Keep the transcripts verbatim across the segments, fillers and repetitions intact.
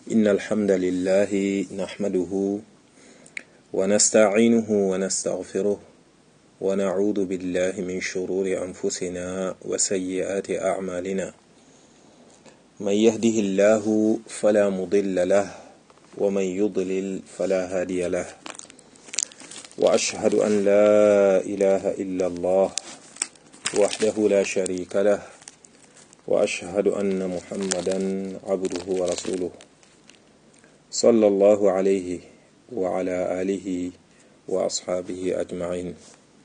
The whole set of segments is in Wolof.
إن الحمد لله نحمده ونستعينه ونستغفره ونعوذ بالله من شرور أنفسنا وسيئات أعمالنا من يهده الله فلا مضل له ومن يضلل فلا هادي له وأشهد أن لا إله إلا الله وحده لا شريك له وأشهد أن محمدا عبده ورسوله صلى الله عليه وعلى آله وأصحابه أجمعين.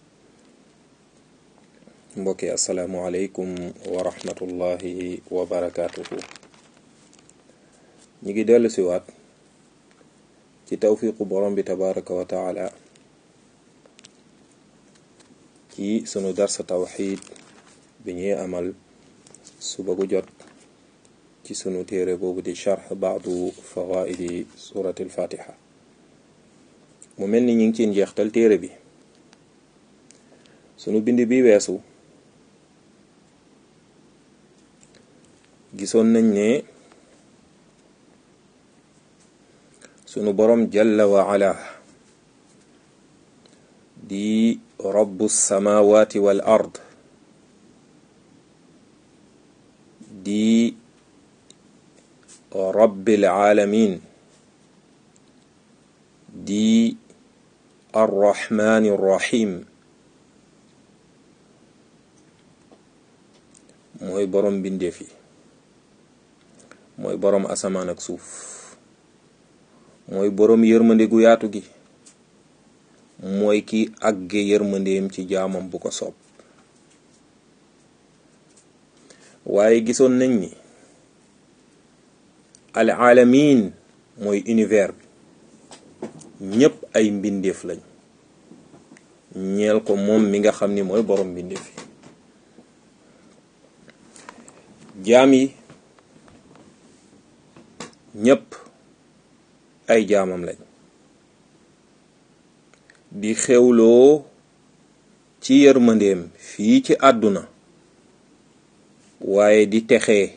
mbokki assalaamu aleykum wa rahmatullahi wa barakaatuhu. ñi ngi dellu si waat ci tawfiqu borom bi tabaraka wa taala ci sunu darsa tawxid bi ñuy amal suba gu jot ci sunu téere boobu di charx baadu fawaidi surati alfatiha. mu mel ni ñu ngi ci njeextal téere bi. sunu bind bi weesu gisoon nañ ne sunu borom jalla wa ala di rabbu samawati wal ard di rabbil alamin di arrahmani rrahim mooy borom bindeef yi, mooy borom asamaan ak suuf, mooy borom yërmande gu yaatu gi, mooy ki àgge yërmandeem ci jaamam bu ko soob. waaye gisoon nañ ni al alamin mooy univers bi ñépp ay mbindeef lañ ñeel ko moom mi nga xam ni mooy borom mbindeef yi. jaam yi ñépp ay jaamam lañ di xewloo ci yërmandeem fii ci àdduna, waaye di texee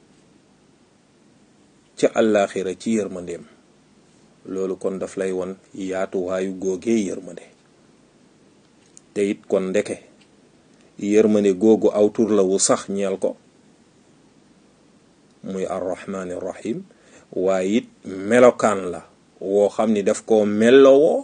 ca àllaaxira ci yërmandeem. loolu kon daf lay won yaatuwaayu googee yërmande. te it kon ndeke yërmande googu aw tur la wu sax ñeel ko muy arrahmaani rahim, waaye it melokaan la woo xam ni daf koo mellowoo,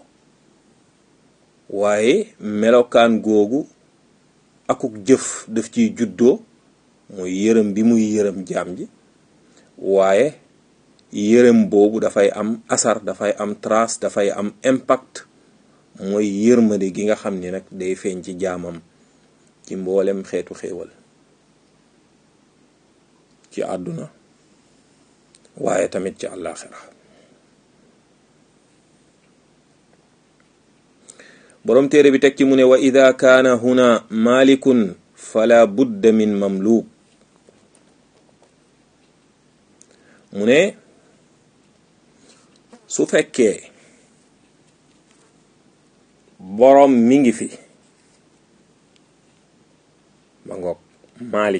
waaye melokaan googu akuk jëf daf ciy juddoo muy yërëm bi muy yërëm jaam ji. waaye yërëm boobu dafay am asar, dafay am trace, dafay am impact, mooy yërmande gi nga xam ni nag day feeñ ci jaamam ci mboolem xeetu xéewal ci àdduna, waaye tamit ci àllaaxira. boroom téere bi teg ci mu ne wa ida kaana huna malikun fala budda min mamluuk. mu ne su fekkee boroom mi ngi fi, ba ngoog malik,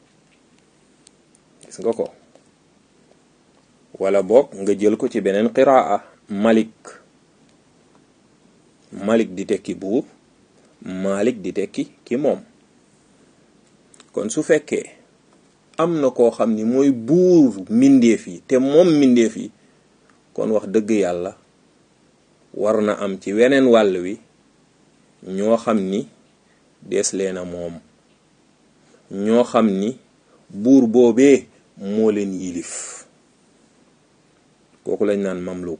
gis nga ko, wala boog nga jël ko ci beneen qiraa malik. malik di tekki buur, malik di tekki ki moom. kon su fekkee am na koo xam ni mooy buur mbindeef yi te moom mbindeef yi, kon wax dëgg yàlla war na am ci weneen wàll wi ñoo xam ni dees leena moom, ñoo xam ni buur boobee moo leen yilif. kooku lañ naan mamluk.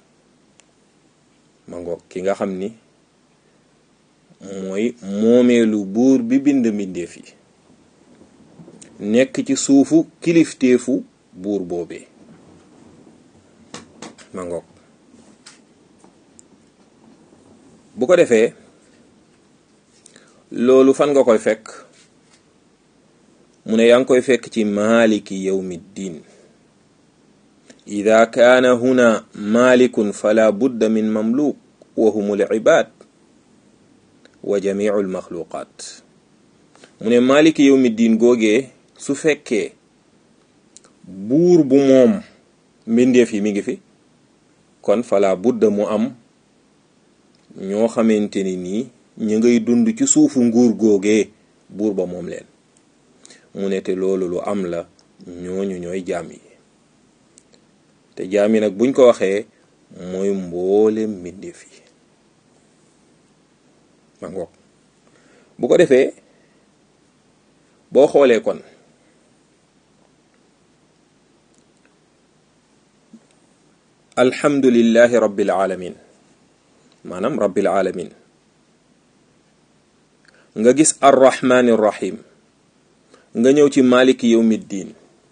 ma ngoog ki nga xam ni mooy moomeelu buur bi bind mbindeef yi, nekk ci suufu kilifteefu buur boobee. ma ngoog bu ko defee loolu fan nga koy fekk? mu ne yaa ngi koy fekk ci maliki yawmiddin. ida kaana huna malikun fala budda min mamluk wa humul ibad wa jamiu almaxluqat. mu ne maliki yawmiddin googee su fekkee buur bu moom mbindeef yi mi ngi fi kon fala budda mu am ñoo xamante ni nii ñu ngay dund ci suufu nguur googee buur ba moom leen mu ne te loolu lu am la ñooñu ñooy jaam yi te jaam yi nag buñ ko waxee mooy mboolem mbindeef yi ma ngoog bu ko defee boo xoolee kon alhamdulillahi rabbil alamin maanaam rabbil alamin nga gis arrahmani rahim nga ñëw ci maliki yawmiddin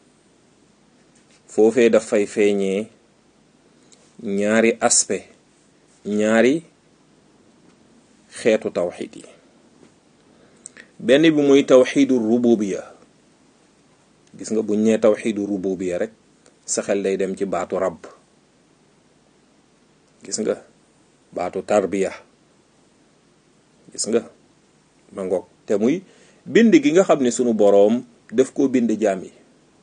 foofee daf fay feeñee ñaari aspect ñaari xeetu tawxid yi benn bi muy tawxidu rububiya gis nga buñ nee tawxidu rububiya rek sa xel day dem ci baatu rabb gis nga baatu tarbiya gis nga ma ngoog te muy bind gi nga xam ne sunu boroom daf koo bind jaam yi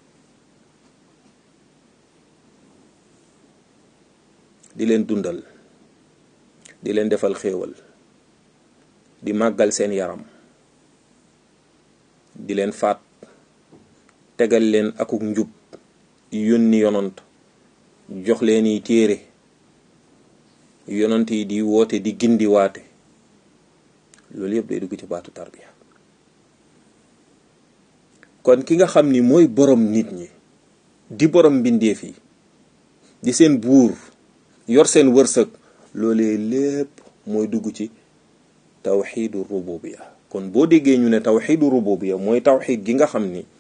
di leen dundal di leen defal xéewal di màggal seen yaram di leen faat tegal leen akuk njub yónni yonant jox leen yi téere yonant yi di woote di gindi waate loolu yëpp day dugg ci baatu tarbiya kon ki nga xam ni mooy borom nit ñi di borom mbindeef yi di seen buur yor seen wërsëg loolee lépp mooy dugg ci tawxiidu rububiya kon boo déggee ñu ne tawxiidu rububiya mooy tawxiid gi nga xam ni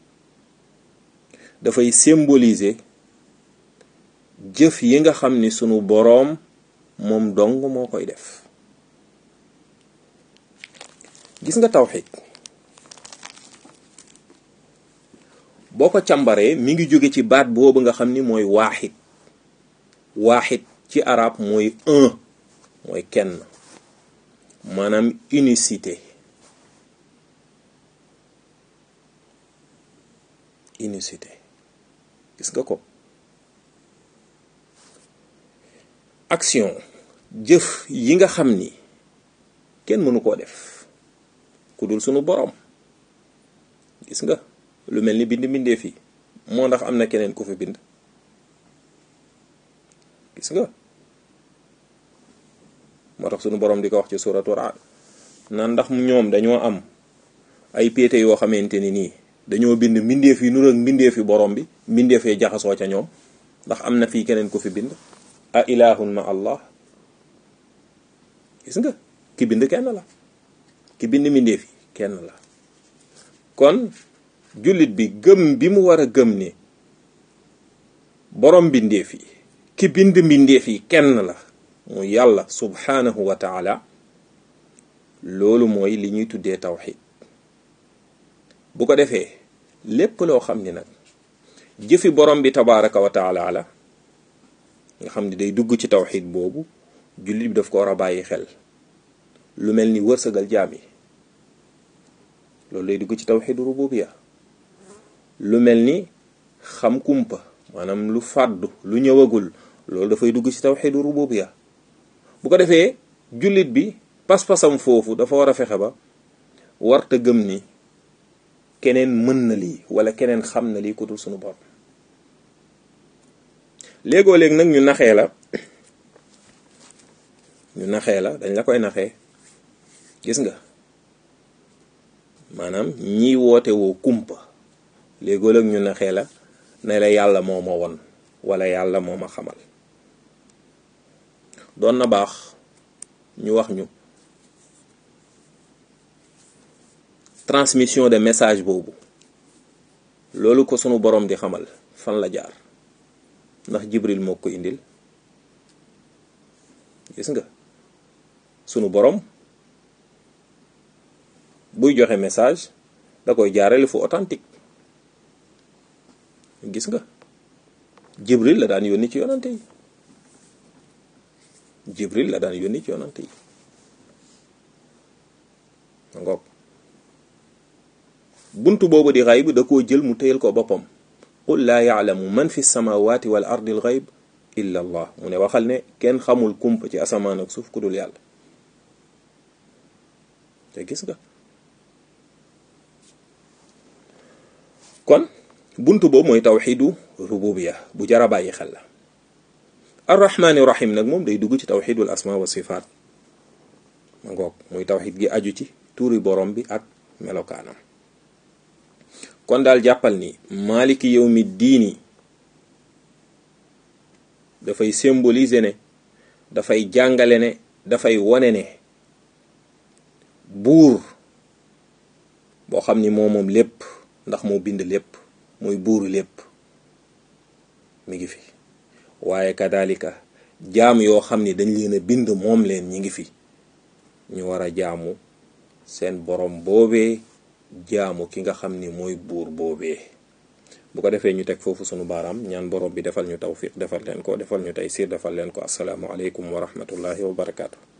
dafay symboliser jëf yi nga xam ni sunu boroom moom dong moo koy def gis nga tawxiid boo ko càmbaree mi ngi jóge ci baat boobu nga xam ni mooy waaxid waaxid ci arab mooy un mooy kenn maanaam unicité unicité gis nga ko action jëf yi nga xam ni kenn mënu koo def ku dul sunu boroom gis nga lu mel ni bind mbindeef yi moo ndax am na keneen ku fi bind gis nga moo tax sunu boroom di ko wax ci suuratu Ra'd naan ndax ñoom dañoo am ay péete yoo xamante ni nii dañoo bind mbindeef yi nur ak mbindeef yi borom bi mbindeef yi jaxasoo ca ñoom ndax am na fii keneen ku fi bind a ilahun ma allah gis nga ki bind kenn la ki bind mbindeef yi kenn la kon jullit bi gëm bi mu war a gëm ni borom mbindeef yi ki bind mbindeef yi kenn la mu yàlla subhanahu wa taala loolu mooy li ñuy tuddee tawxid bu ko defee lépp loo xam ni nag jëfi borom bi tabaraka wa taala la nga xam ni day dugg ci tawxid boobu jullit bi daf ko war a bàyyi xel lu mel ni wërsëgal jaam yi loolu day dugg ci tawxidu rububiya lu mel ni xam kumpa maanaam lu fàddu lu ñëwagul loolu dafay dugg ci tawxidu rububiya bu ko defee jullit bi pas-pasam foofu dafa war a fexe ba warta gëm ni keneen mën na lii wala keneen xam na lii ku dul sunu borom léegoo léeg nag ñu naxee la ñu naxee la dañ la koy naxee gis nga maanaam ñiy woote woo kumpa léegoo léeg ñu naxee la ne la yàlla moo ma won wala yàlla moo ma xamal doon na baax ñu wax ñu transmission de message boobu loolu ko sunu borom di xamal fan la jaar ndax Jibril moo ko indil gis nga sunu borom buy joxe message da koy jaarale fu authentique gis nga Jibril la daan yónni ci yonante yi Jibril la daan yónni ci yonante yi ngoog buntu boobu di xayb da koo jël mu téyel ko boppam qul laa ya'lamu man fi samawati wal ardi al ghayb illa allah mu ne waxal ne kenn xamul kumpa ci asamaan ak suuf ku dul yàlla. te gis nga kon buntu boobu mooy tawxidu rububiya bu jara bàyyi xel la. arrahmaani rahim nag moom day dugg ci tawxidul asma wa sifaat ma ngoog muy tawxid gi aju ci tuuri borom bi ak melokaanam. kon daal jàppal ni maliki yawmi diini dafay symboliser ne dafay jàngale ne dafay wone ne buur boo xam ni moo moom lépp ndax moo bind lépp muy buuru lépp mi ngi fi, waaye kadalika jaam yoo xam ni dañ leen a bind moom leen ñi ngi fi, ñu war a jaamu seen borom boobee, jaamu ki nga xam ni mooy buur boobee. bu ko defee ñu teg foofu sunu baaraam ñaan borom bi defal ñu tawfiq defal leen ko, defal ñu taysiir defal leen ko. assalaamu aleykum wa rahmatullahi wa barakaatu.